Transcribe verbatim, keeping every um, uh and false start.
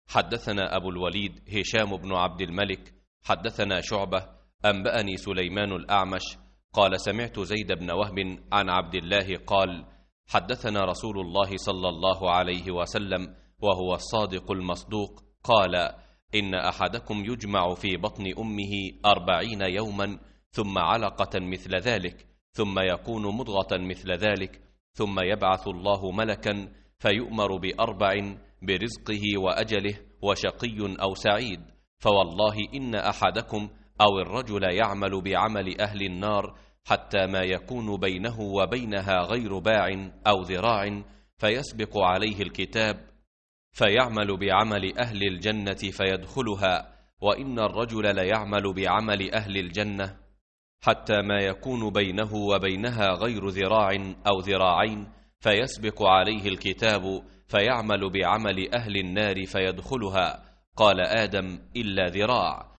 حدثنا أبو الوليد هشام بن عبد الملك حدثنا شعبة أنبأني سليمان الأعمش قال سمعت زيد بن وهب عن عبد الله قال حدثنا رسول الله صلى الله عليه وسلم وهو الصادق المصدوق قال إن أحدكم يجمع في بطن أمه أربعين يوما ثم علقة مثل ذلك ثم يكون مضغة مثل ذلك ثم يبعث الله ملكا فيؤمر بأربع برزقه وأجله وشقي أو سعيد فوالله إن أحدكم أو الرجل يعمل بعمل أهل النار حتى ما يكون بينه وبينها غير باع أو ذراع فيسبق عليه الكتاب فيعمل بعمل أهل الجنة فيدخلها وإن الرجل ليعمل بعمل أهل الجنة حتى ما يكون بينه وبينها غير ذراع أو ذراعين فيسبق عليه الكتاب فيعمل بعمل أهل النار فيدخلها قال آدم إلا ذراع